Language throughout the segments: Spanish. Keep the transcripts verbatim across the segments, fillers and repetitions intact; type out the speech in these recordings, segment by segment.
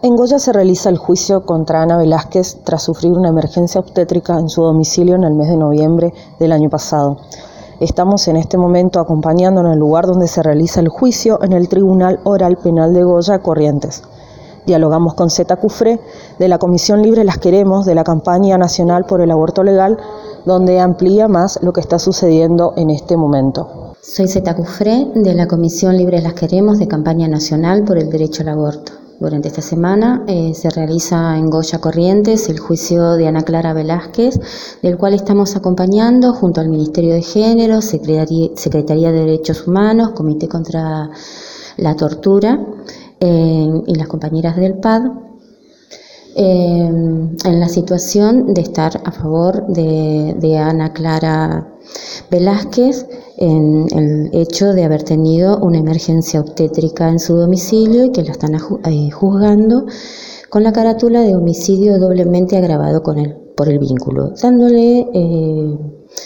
En Goya se realiza el juicio contra Ana Velázquez tras sufrir una emergencia obstétrica en su domicilio en el mes de noviembre del año pasado. Estamos en este momento acompañando en el lugar donde se realiza el juicio en el Tribunal Oral Penal de Goya, Corrientes. Dialogamos con Zeta Cufré de la Comisión Libre Las Queremos de la Campaña Nacional por el Aborto Legal, donde amplía más lo que está sucediendo en este momento. Soy Zeta Cufré de la Comisión Libre Las Queremos de Campaña Nacional por el Derecho al Aborto. Durante esta semana eh, se realiza en Goya, Corrientes, el juicio de Ana Clara Velázquez, del cual estamos acompañando junto al Ministerio de Género, Secretaría, Secretaría de Derechos Humanos, Comité contra la Tortura eh, y las compañeras del P A D, eh, en la situación de estar a favor de, de Ana Clara Velázquez en el hecho de haber tenido una emergencia obstétrica en su domicilio y que la están eh, juzgando con la carátula de homicidio doblemente agravado con el, por el vínculo, dándole eh,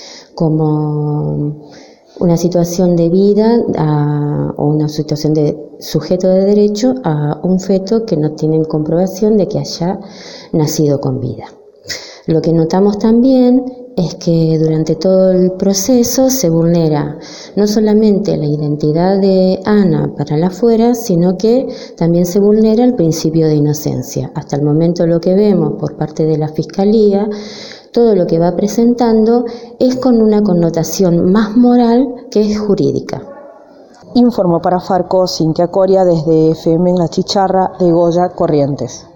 como una situación de vida a, o una situación de sujeto de derecho a un feto que no tienen comprobación de que haya nacido con vida. Lo que notamos también es que durante todo el proceso se vulnera no solamente la identidad de Ana para la afuera, sino que también se vulnera el principio de inocencia. Hasta el momento lo que vemos por parte de la Fiscalía, todo lo que va presentando es con una connotación más moral que jurídica. Informó para Farco Cintia Coria desde F M en La Chicharra de Goya, Corrientes.